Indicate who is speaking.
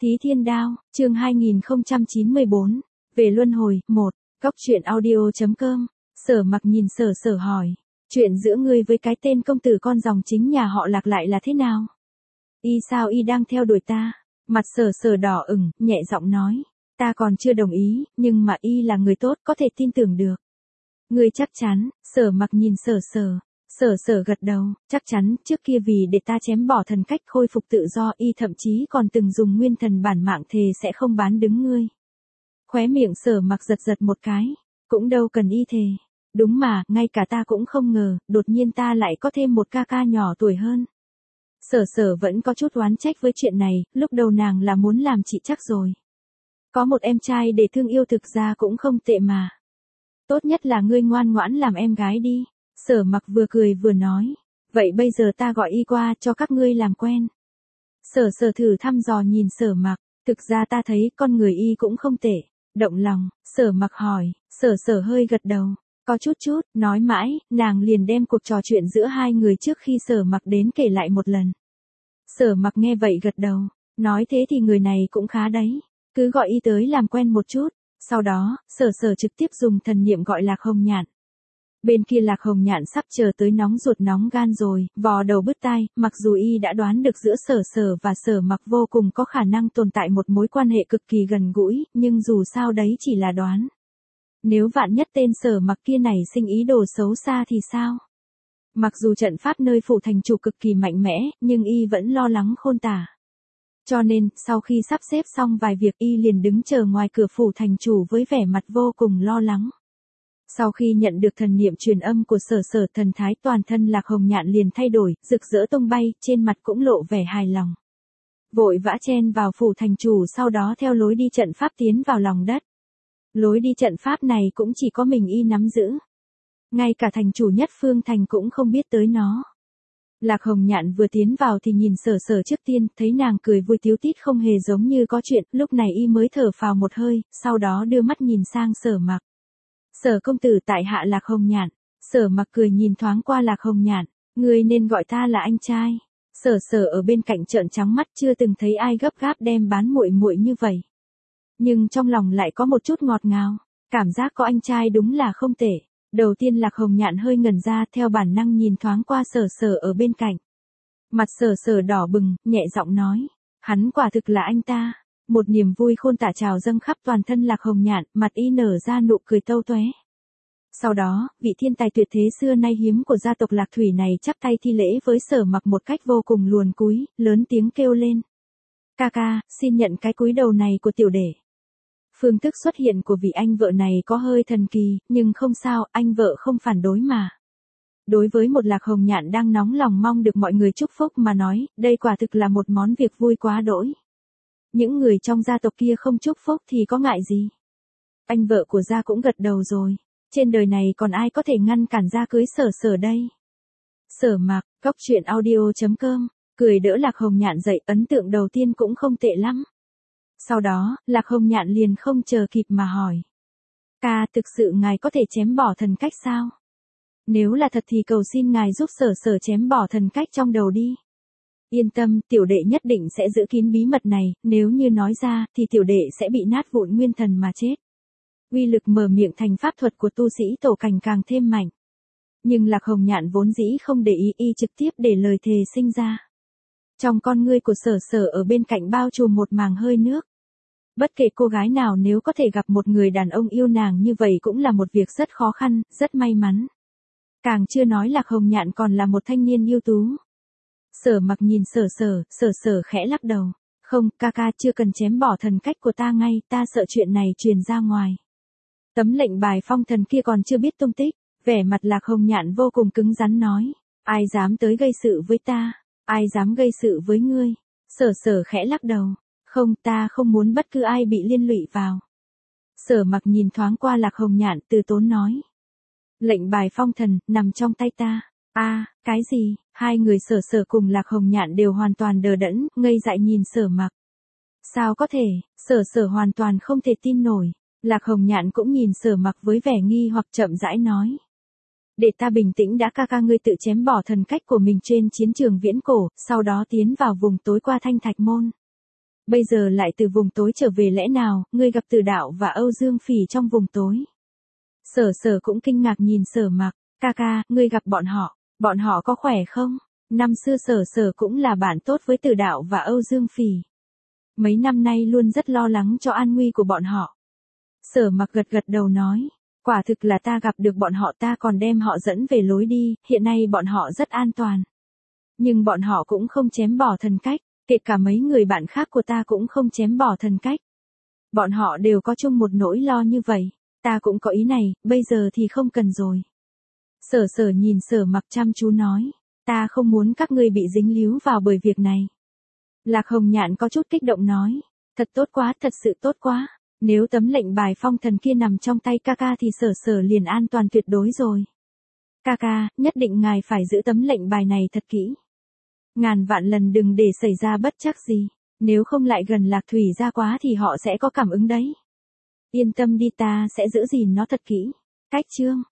Speaker 1: Thí Thiên Đao, chương 2094, về luân hồi, 1, góc truyện audio.com, Sở Mặc nhìn Sở Sở hỏi, chuyện giữa ngươi với cái tên công tử con dòng chính nhà họ Lạc lại là thế nào? Y sao y đang theo đuổi ta? Mặt Sở Sở đỏ ửng, nhẹ giọng nói, ta còn chưa đồng ý, nhưng mà y là người tốt có thể tin tưởng được. Ngươi chắc chắn? Sở Mặc nhìn Sở Sở. Sở Sở gật đầu, chắc chắn, trước kia vì để ta chém bỏ thần cách khôi phục tự do y thậm chí còn từng dùng nguyên thần bản mạng thề sẽ không bán đứng ngươi. Khóe miệng Sở Mặc giật giật một cái, cũng đâu cần y thề. Đúng mà, ngay cả ta cũng không ngờ, đột nhiên ta lại có thêm một ca ca nhỏ tuổi hơn. Sở Sở vẫn có chút oán trách với chuyện này, lúc đầu nàng là muốn làm chị chắc rồi. Có một em trai để thương yêu thực ra cũng không tệ mà. Tốt nhất là ngươi ngoan ngoãn làm em gái đi. Sở Mặc vừa cười vừa nói, vậy bây giờ ta gọi y qua cho các ngươi làm quen. Sở Sở thử thăm dò nhìn Sở Mặc, thực ra ta thấy con người y cũng không tệ, động lòng. Sở Mặc hỏi, Sở Sở hơi gật đầu, có chút, nói mãi, nàng liền đem cuộc trò chuyện giữa hai người trước khi Sở Mặc đến kể lại một lần. Sở Mặc nghe vậy gật đầu, nói thế thì người này cũng khá đấy, cứ gọi y tới làm quen một chút. Sau đó, Sở Sở trực tiếp dùng thần niệm gọi Lạc Hồng Nhạn. Bên kia Lạc Hồng Nhạn sắp chờ tới nóng ruột nóng gan rồi, vò đầu bứt tai, mặc dù y đã đoán được giữa Sở Sở và Sở Mặc vô cùng có khả năng tồn tại một mối quan hệ cực kỳ gần gũi, nhưng dù sao đấy chỉ là đoán. Nếu vạn nhất tên Sở Mặc kia này sinh ý đồ xấu xa thì sao? Mặc dù trận pháp nơi phủ thành chủ cực kỳ mạnh mẽ, nhưng y vẫn lo lắng khôn tả. Cho nên, sau khi sắp xếp xong vài việc y liền đứng chờ ngoài cửa phủ thành chủ với vẻ mặt vô cùng lo lắng. Sau khi nhận được thần niệm truyền âm của Sở Sở, thần thái toàn thân Lạc Hồng Nhạn liền thay đổi, rực rỡ tung bay, trên mặt cũng lộ vẻ hài lòng. Vội vã chen vào phủ thành chủ, sau đó theo lối đi trận pháp tiến vào lòng đất. Lối đi trận pháp này cũng chỉ có mình y nắm giữ. Ngay cả thành chủ nhất phương thành cũng không biết tới nó. Lạc Hồng Nhạn vừa tiến vào thì nhìn Sở Sở trước tiên, thấy nàng cười vui tíu tít không hề giống như có chuyện, lúc này y mới thở phào một hơi, sau đó đưa mắt nhìn sang Sở Mặc. Sở công tử tại hạ Lạc Hồng Nhạn. Sở Mặc cười nhìn thoáng qua Lạc Hồng Nhạn, ngươi nên gọi ta là anh trai. Sở Sở ở bên cạnh trợn trắng mắt, chưa từng thấy ai gấp gáp đem bán muội muội như vậy. Nhưng trong lòng lại có một chút ngọt ngào, cảm giác có anh trai đúng là không tệ. Đầu tiên Lạc Hồng Nhạn hơi ngẩn ra, theo bản năng nhìn thoáng qua Sở Sở ở bên cạnh. Mặt Sở Sở đỏ bừng, nhẹ giọng nói, hắn quả thực là anh ta. Một niềm vui khôn tả trào dâng khắp toàn thân Lạc Hồng Nhạn, mặt y nở ra nụ cười tâu tóe. Sau đó, vị thiên tài tuyệt thế xưa nay hiếm của gia tộc Lạc Thủy này chắp tay thi lễ với Sở Mặc một cách vô cùng luồn cúi, lớn tiếng kêu lên. Ca ca, xin nhận cái cúi đầu này của tiểu đệ. Phương thức xuất hiện của vị anh vợ này có hơi thần kỳ, nhưng không sao, anh vợ không phản đối mà. Đối với một Lạc Hồng Nhạn đang nóng lòng mong được mọi người chúc phúc mà nói, đây quả thực là một món việc vui quá đỗi. Những người trong gia tộc kia không chúc phúc thì có ngại gì. Anh vợ của gia cũng gật đầu rồi. Trên đời này còn ai có thể ngăn cản gia cưới Sở Sở đây. Sở Mặc, góc truyện audio.com, cười đỡ Lạc Hồng Nhạn dậy, ấn tượng đầu tiên cũng không tệ lắm. Sau đó, Lạc Hồng Nhạn liền không chờ kịp mà hỏi. Ca, thực sự ngài có thể chém bỏ thần cách sao? Nếu là thật thì cầu xin ngài giúp Sở Sở chém bỏ thần cách trong đầu đi. Yên tâm, tiểu đệ nhất định sẽ giữ kín bí mật này, nếu như nói ra thì tiểu đệ sẽ bị nát vụn nguyên thần mà chết. Uy lực mở miệng thành pháp thuật của tu sĩ tổ cảnh càng thêm mạnh. Nhưng Lạc Hồng Nhạn vốn dĩ không để ý, y trực tiếp để lời thề sinh ra. Trong con ngươi của Sở Sở ở bên cạnh bao trùm một màng hơi nước. Bất kể cô gái nào nếu có thể gặp một người đàn ông yêu nàng như vậy cũng là một việc rất khó khăn, rất may mắn. Càng chưa nói Lạc Hồng Nhạn còn là một thanh niên ưu tú. Sở Mặc nhìn Sở Sở khẽ lắc đầu. Không, ca ca chưa cần chém bỏ thần cách của ta ngay, ta sợ chuyện này truyền ra ngoài. Tấm lệnh bài phong thần kia còn chưa biết tung tích, vẻ mặt Lạc Hồng Nhạn vô cùng cứng rắn nói. Ai dám tới gây sự với ta, ai dám gây sự với ngươi. Sở Sở khẽ lắc đầu. Không, ta không muốn bất cứ ai bị liên lụy vào. Sở Mặc nhìn thoáng qua Lạc Hồng Nhạn, từ tốn nói. Lệnh bài phong thần, nằm trong tay ta. Cái gì? Hai người Sở Sở cùng Lạc Hồng Nhạn đều hoàn toàn đờ đẫn, ngây dại nhìn Sở Mặc. Sao có thể? Sở Sở hoàn toàn không thể tin nổi. Lạc Hồng Nhạn cũng nhìn Sở Mặc với vẻ nghi hoặc, chậm rãi nói. Để ta bình tĩnh đã, ca ca ngươi tự chém bỏ thần cách của mình trên chiến trường viễn cổ, sau đó tiến vào vùng tối qua Thanh Thạch Môn. Bây giờ lại từ vùng tối trở về lẽ nào, ngươi gặp Từ Đạo và Âu Dương Phỉ trong vùng tối. Sở Sở cũng kinh ngạc nhìn Sở Mặc, ca ca, ngươi gặp bọn họ có khỏe không? Năm xưa Sở Sở cũng là bạn tốt với Từ Đạo và Âu Dương Phỉ. Mấy năm nay luôn rất lo lắng cho an nguy của bọn họ. Sở Mặc gật gật đầu nói, quả thực là ta gặp được bọn họ, ta còn đem họ dẫn về lối đi, hiện nay bọn họ rất an toàn. Nhưng bọn họ cũng không chém bỏ thần cách, kể cả mấy người bạn khác của ta cũng không chém bỏ thần cách. Bọn họ đều có chung một nỗi lo như vậy, ta cũng có ý này, bây giờ thì không cần rồi. Sở Sở nhìn Sở Mặc chăm chú nói, ta không muốn các ngươi bị dính líu vào bởi việc này. Lạc Hồng Nhạn có chút kích động nói, thật tốt quá, thật sự tốt quá. Nếu tấm lệnh bài phong thần kia nằm trong tay ca ca thì Sở Sở liền an toàn tuyệt đối rồi. Ca ca, nhất định ngài phải giữ tấm lệnh bài này thật kỹ. Ngàn vạn lần đừng để xảy ra bất trắc gì, nếu không lại gần Lạc Thủy gia quá thì họ sẽ có cảm ứng đấy. Yên tâm đi, ta sẽ giữ gìn nó thật kỹ. Cách chương